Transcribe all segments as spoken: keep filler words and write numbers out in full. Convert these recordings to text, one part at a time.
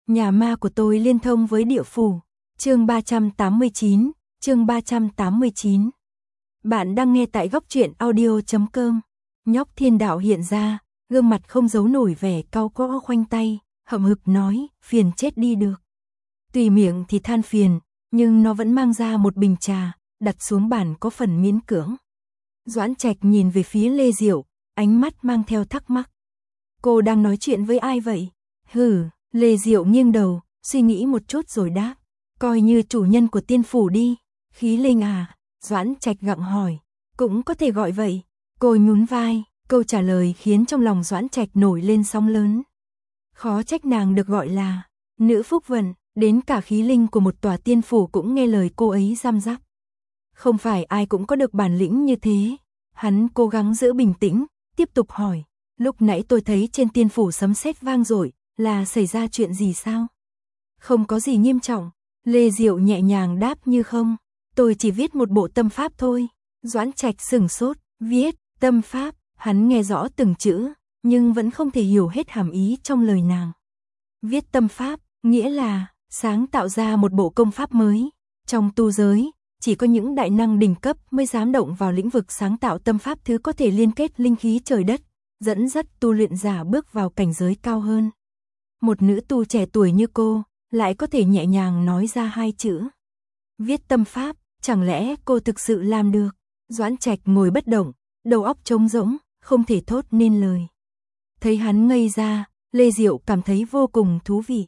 Nhà ma của tôi liên thông với địa phủ. Chương ba trăm tám mươi chín, chương ba trăm tám mươi chín. Bạn đang nghe tại góc truyện audio chấm com. Nhóc Thiên Đạo hiện ra, gương mặt không giấu nổi vẻ cau có khoanh tay, hậm hực nói, phiền chết đi được. Tùy miệng thì than phiền, nhưng nó vẫn mang ra một bình trà, đặt xuống bàn có phần miễn cưỡng. Doãn Trạch nhìn về phía Lê Diệu, ánh mắt mang theo thắc mắc. Cô đang nói chuyện với ai vậy? Hừ, Lê Diệu nghiêng đầu, suy nghĩ một chút rồi đáp. Coi như chủ nhân của tiên phủ đi. Khí linh à? Doãn Trạch gặng hỏi. Cũng có thể gọi vậy. Cô nhún vai, câu trả lời khiến trong lòng Doãn Trạch nổi lên sóng lớn. Khó trách nàng được gọi là nữ phúc vận, đến cả khí linh của một tòa tiên phủ cũng nghe lời cô ấy giam giáp. Không phải ai cũng có được bản lĩnh như thế. Hắn cố gắng giữ bình tĩnh, tiếp tục hỏi. Lúc nãy tôi thấy trên tiên phủ sấm sét vang dội, là xảy ra chuyện gì sao? Không có gì nghiêm trọng. Lê Diệu nhẹ nhàng đáp như không. Tôi chỉ viết một bộ tâm pháp thôi. Doãn Trạch sửng sốt, viết, tâm pháp, hắn nghe rõ từng chữ, nhưng vẫn không thể hiểu hết hàm ý trong lời nàng. Viết tâm pháp, nghĩa là sáng tạo ra một bộ công pháp mới. Trong tu giới, chỉ có những đại năng đỉnh cấp mới dám động vào lĩnh vực sáng tạo tâm pháp thứ có thể liên kết linh khí trời đất, dẫn dắt tu luyện giả bước vào cảnh giới cao hơn. Một nữ tu trẻ tuổi như cô, lại có thể nhẹ nhàng nói ra hai chữ. Viết tâm pháp, chẳng lẽ cô thực sự làm được? Doãn Trạch ngồi bất động, đầu óc trống rỗng, không thể thốt nên lời. Thấy hắn ngây ra, Lê Diệu cảm thấy vô cùng thú vị.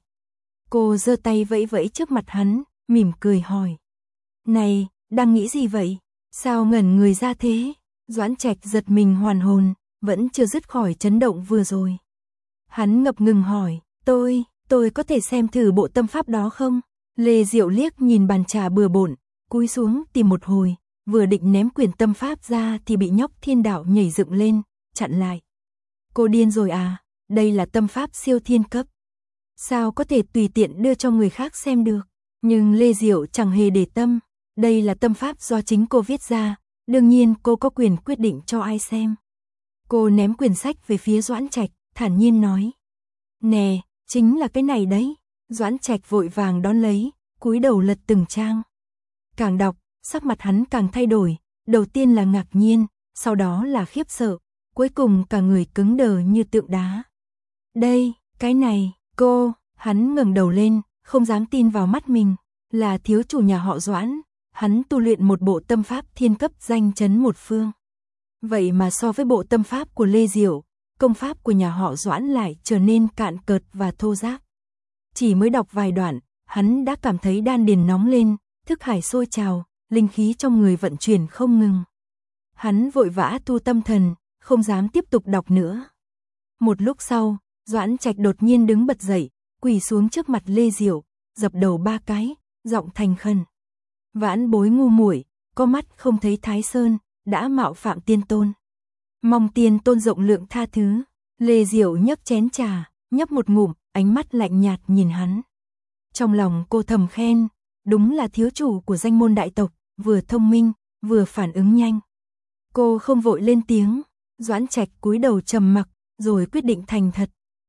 Cô giơ tay vẫy vẫy trước mặt hắn, mỉm cười hỏi. Này, đang nghĩ gì vậy? Sao ngẩn người ra thế? Doãn Trạch giật mình hoàn hồn, vẫn chưa dứt khỏi chấn động vừa rồi. Hắn ngập ngừng hỏi, tôi, tôi có thể xem thử bộ tâm pháp đó không? Lê Diệu liếc nhìn bàn trà bừa bộn, cúi xuống tìm một hồi, vừa định ném quyển tâm pháp ra thì bị nhóc Thiên Đạo nhảy dựng lên, chặn lại. Cô điên rồi à? Đây là tâm pháp siêu thiên cấp. Sao có thể tùy tiện đưa cho người khác xem được? Nhưng Lê Diệu chẳng hề để tâm. Đây là tâm pháp do chính cô viết ra, đương nhiên cô có quyền quyết định cho ai xem. Cô ném quyển sách về phía Doãn Trạch, thản nhiên nói. Nè, chính là cái này đấy. Doãn Trạch vội vàng đón lấy, cúi đầu lật từng trang. Càng đọc, sắc mặt hắn càng thay đổi, đầu tiên là ngạc nhiên, sau đó là khiếp sợ, cuối cùng cả người cứng đờ như tượng đá. Đây, cái này, cô, hắn ngẩng đầu lên, không dám tin vào mắt mình, là thiếu chủ nhà họ Doãn, hắn tu luyện một bộ tâm pháp thiên cấp danh chấn một phương. Vậy mà so với bộ tâm pháp của Lê Diệu, công pháp của nhà họ Doãn lại trở nên cạn cợt và thô ráp. Chỉ mới đọc vài đoạn, hắn đã cảm thấy đan điền nóng lên, thức hải sôi trào, linh khí trong người vận chuyển không ngừng. Hắn vội vã thu tâm thần, không dám tiếp tục đọc nữa. Một lúc sau, Doãn Trạch đột nhiên đứng bật dậy, quỳ xuống trước mặt Lê Diệu, dập đầu ba cái, giọng thành khẩn. Vãn bối ngu muội, có mắt không thấy Thái Sơn, đã mạo phạm tiên tôn. Mong tiên tôn rộng lượng tha thứ. Lê Diệu nhấc chén trà, nhấp một ngụm, ánh mắt lạnh nhạt nhìn hắn. Trong lòng cô thầm khen, đúng là thiếu chủ của danh môn đại tộc, vừa thông minh, vừa phản ứng nhanh. Cô không vội lên tiếng, Doãn Trạch cúi đầu trầm mặc, rồi quyết định thành thật.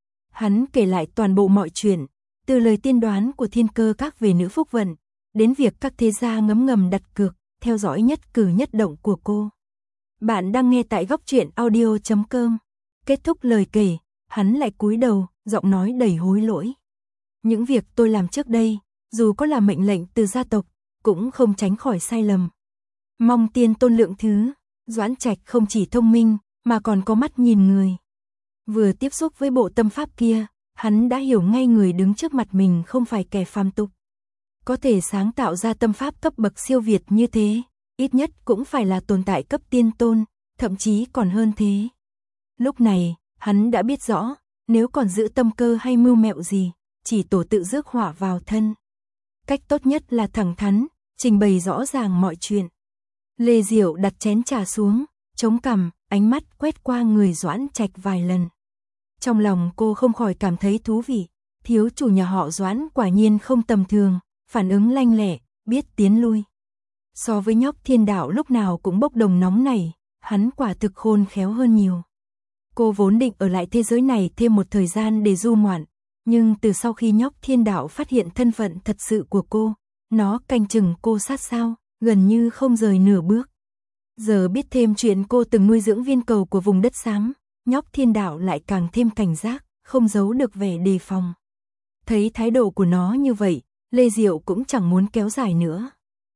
Hắn kể lại toàn bộ mọi chuyện, từ lời tiên đoán của Thiên Cơ Các về nữ phúc vận, đến việc các thế gia ngấm ngầm đặt cược, theo dõi nhất cử nhất động của cô. Bạn đang nghe tại góc truyện audio chấm com. Kết thúc lời kể, hắn lại cúi đầu, giọng nói đầy hối lỗi. Những việc tôi làm trước đây, dù có là mệnh lệnh từ gia tộc, cũng không tránh khỏi sai lầm. Mong tiên tôn lượng thứ. Doãn Trạch không chỉ thông minh, mà còn có mắt nhìn người. Vừa tiếp xúc với bộ tâm pháp kia, hắn đã hiểu ngay người đứng trước mặt mình không phải kẻ phàm tục. Có thể sáng tạo ra tâm pháp cấp bậc siêu việt như thế, ít nhất cũng phải là tồn tại cấp tiên tôn, thậm chí còn hơn thế. Lúc này, hắn đã biết rõ, nếu còn giữ tâm cơ hay mưu mẹo gì, chỉ tổ tự rước họa vào thân. Cách tốt nhất là thẳng thắn, trình bày rõ ràng mọi chuyện. Lê Diệu đặt chén trà xuống, chống cằm, ánh mắt quét qua người Doãn Trạch vài lần. Trong lòng cô không khỏi cảm thấy thú vị, thiếu chủ nhà họ Doãn quả nhiên không tầm thường, phản ứng lanh lẹ, biết tiến lui. So với nhóc Thiên Đạo lúc nào cũng bốc đồng nóng này, hắn quả thực khôn khéo hơn nhiều. Cô vốn định ở lại thế giới này thêm một thời gian để du ngoạn, Nhưng từ sau khi nhóc thiên đạo phát hiện thân phận thật sự của cô, nó canh chừng cô sát sao, gần như không rời nửa bước. Giờ biết thêm chuyện cô từng nuôi dưỡng viên cầu của vùng đất xám, nhóc thiên đạo lại càng thêm cảnh giác, không giấu được vẻ đề phòng. Thấy thái độ của nó như vậy, Lê Diệu cũng chẳng muốn kéo dài nữa.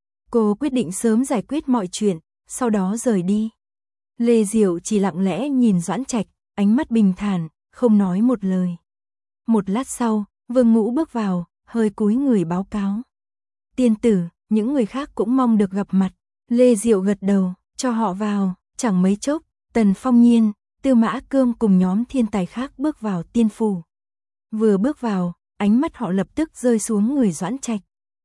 Cô quyết định sớm giải quyết mọi chuyện, sau đó rời đi. Lê Diệu chỉ lặng lẽ nhìn Doãn Trạch, ánh mắt bình thản, không nói một lời. Một lát sau, Vương Ngũ bước vào, hơi cúi người báo cáo. Tiên tử, những người khác cũng mong được gặp mặt. Lê Diệu gật đầu, cho họ vào, chẳng mấy chốc, Tần Phong Nhiên, Tư Mã Cương cùng nhóm thiên tài khác bước vào tiên phủ. Vừa bước vào, ánh mắt họ lập tức rơi xuống người Doãn Trạch.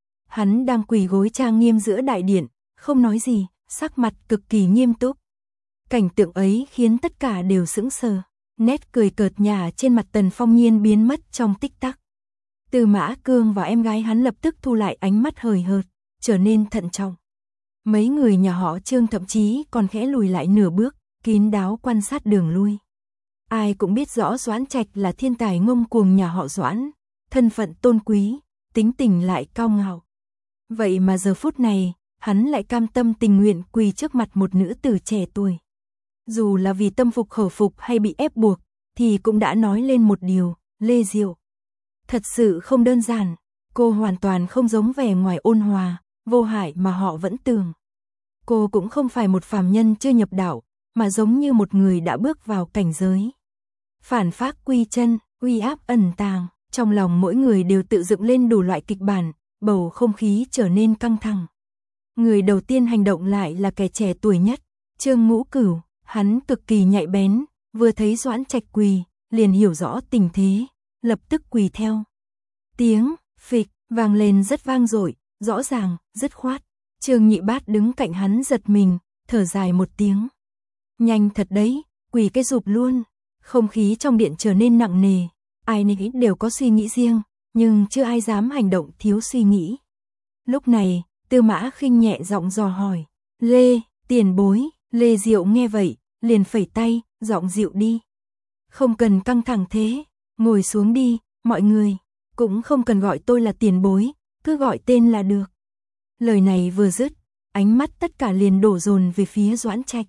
Hắn đang quỳ gối trang nghiêm giữa đại điện, không nói gì, sắc mặt cực kỳ nghiêm túc. Cảnh tượng ấy khiến tất cả đều sững sờ, nét cười cợt nhả trên mặt Tần Phong Nhiên biến mất trong tích tắc. Tư Mã Cương và em gái hắn lập tức thu lại ánh mắt hời hợt, trở nên thận trọng. Mấy người nhà họ Trương thậm chí còn khẽ lùi lại nửa bước, kín đáo quan sát đường lui. Ai cũng biết rõ Doãn Trạch là thiên tài ngông cuồng nhà họ Doãn, thân phận tôn quý, tính tình lại cao ngạo. Vậy mà giờ phút này, hắn lại cam tâm tình nguyện quỳ trước mặt một nữ tử trẻ tuổi. Dù là vì tâm phục khẩu phục hay bị ép buộc, thì cũng đã nói lên một điều, Lê Diệu. Thật sự không đơn giản, cô hoàn toàn không giống vẻ ngoài ôn hòa, vô hại mà họ vẫn tưởng. Cô cũng không phải một phàm nhân chưa nhập đạo, mà giống như một người đã bước vào cảnh giới. Phản phác quy chân, uy áp ẩn tàng, trong lòng mỗi người đều tự dựng lên đủ loại kịch bản, bầu không khí trở nên căng thẳng. Người đầu tiên hành động lại là kẻ trẻ tuổi nhất, Trương Ngũ Cửu, hắn cực kỳ nhạy bén, vừa thấy Doãn Trạch quỳ, liền hiểu rõ tình thế, lập tức quỳ theo. Tiếng phịch vang lên rất vang dội, rõ ràng, dứt khoát. Trương Nhị Bát đứng cạnh hắn giật mình, thở dài một tiếng. Nhanh thật đấy, quỳ cái rụp luôn. Không khí trong điện trở nên nặng nề, ai nấy đều có suy nghĩ riêng, nhưng chưa ai dám hành động thiếu suy nghĩ. Lúc này, Tư Mã Khinh nhẹ giọng dò hỏi, Lê, tiền bối. Lê Diệu nghe vậy, liền phẩy tay, giọng dịu đi. Không cần căng thẳng thế, ngồi xuống đi, mọi người, cũng không cần gọi tôi là tiền bối, cứ gọi tên là được. Lời này vừa dứt, ánh mắt tất cả liền đổ dồn về phía Doãn Trạch.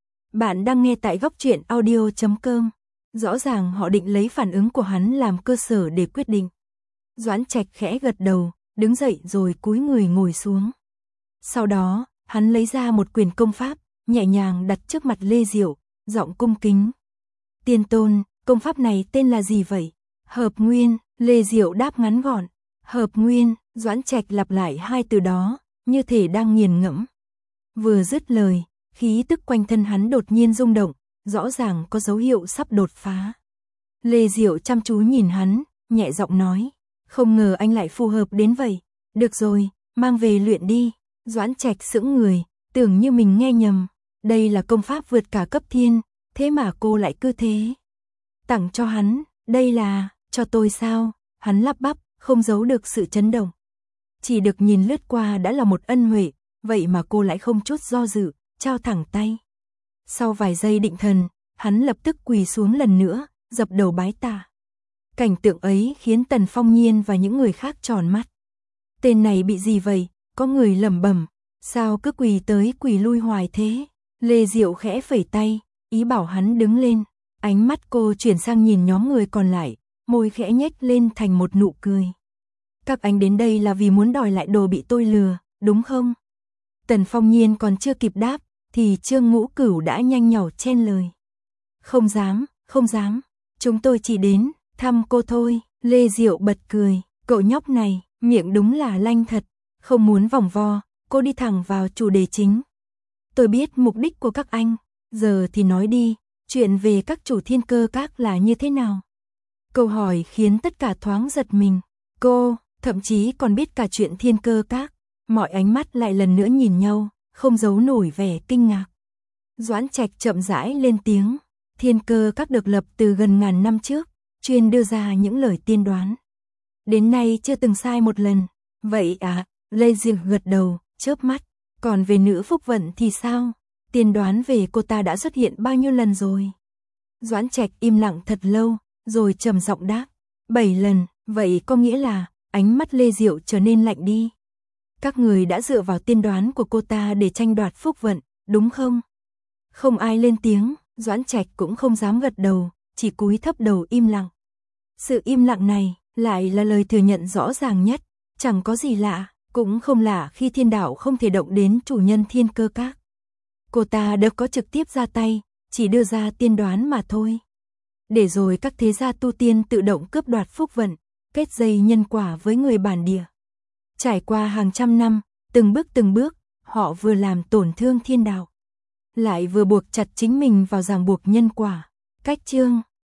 Bạn đang nghe tại góc truyện audio chấm com. Rõ ràng họ định lấy phản ứng của hắn làm cơ sở để quyết định. Doãn Trạch khẽ gật đầu, đứng dậy rồi cúi người ngồi xuống. Sau đó, hắn lấy ra một quyển công pháp, nhẹ nhàng đặt trước mặt Lê Diệu, giọng cung kính. Tiên tôn, công pháp này tên là gì vậy? Hợp Nguyên, Lê Diệu đáp ngắn gọn. Hợp Nguyên, Doãn Trạch lặp lại hai từ đó, như thể đang nghiền ngẫm. Vừa dứt lời, khí tức quanh thân hắn đột nhiên rung động, rõ ràng có dấu hiệu sắp đột phá. Lê Diệu chăm chú nhìn hắn, nhẹ giọng nói, không ngờ anh lại phù hợp đến vậy. Được rồi, mang về luyện đi. Doãn Trạch sững người, tưởng như mình nghe nhầm. Đây là công pháp vượt cả cấp thiên, thế mà cô lại cứ thế. Tặng cho hắn, đây là, cho tôi sao? Hắn lắp bắp, không giấu được sự chấn động. Chỉ được nhìn lướt qua đã là một ân huệ, vậy mà cô lại không chút do dự, trao thẳng tay. Sau vài giây định thần, hắn lập tức quỳ xuống lần nữa, dập đầu bái tạ. Cảnh tượng ấy khiến Tần Phong Nhiên và những người khác tròn mắt. Tên này bị gì vậy? Có người lẩm bẩm, sao cứ quỳ tới quỳ lui hoài thế? Lê Diệu khẽ phẩy tay, ý bảo hắn đứng lên. Ánh mắt cô chuyển sang nhìn nhóm người còn lại, môi khẽ nhếch lên thành một nụ cười. Các anh đến đây là vì muốn đòi lại đồ bị tôi lừa, đúng không? Tần Phong Nhiên còn chưa kịp đáp, thì Trương Ngũ Cửu đã nhanh nhỏ chen lời. Không dám, không dám, chúng tôi chỉ đến thăm cô thôi. Lê Diệu bật cười, cậu nhóc này, miệng đúng là lanh thật, không muốn vòng vo, cô đi thẳng vào chủ đề chính. Tôi biết mục đích của các anh, giờ thì nói đi, chuyện về các chủ Thiên Cơ Các là như thế nào? Câu hỏi khiến tất cả thoáng giật mình, cô, thậm chí còn biết cả chuyện Thiên Cơ Các, mọi ánh mắt lại lần nữa nhìn nhau, không giấu nổi vẻ kinh ngạc. Doãn Trạch chậm rãi lên tiếng, Thiên Cơ Các được lập từ gần ngàn năm trước, chuyên đưa ra những lời tiên đoán. Đến nay chưa từng sai một lần. Vậy à? Lê Diệu gật đầu, chớp mắt. Còn về nữ Phúc Vận thì sao? Tiên đoán về cô ta đã xuất hiện bao nhiêu lần rồi? Doãn Trạch im lặng thật lâu, rồi trầm giọng đáp. bảy lần, vậy có nghĩa là ánh mắt Lê Diệu trở nên lạnh đi. Các người đã dựa vào tiên đoán của cô ta để tranh đoạt phúc vận, đúng không? Không ai lên tiếng, Doãn Trạch cũng không dám gật đầu, chỉ cúi thấp đầu im lặng. Sự im lặng này lại là lời thừa nhận rõ ràng nhất, chẳng có gì lạ, cũng không lạ khi thiên đạo không thể động đến chủ nhân Thiên Cơ Các. Cô ta đâu có trực tiếp ra tay, chỉ đưa ra tiên đoán mà thôi. Để rồi các thế gia tu tiên tự động cướp đoạt phúc vận, kết dây nhân quả với người bản địa. Trải qua hàng trăm năm, từng bước từng bước, họ vừa làm tổn thương thiên đạo, lại vừa buộc chặt chính mình vào ràng buộc nhân quả. Cách chương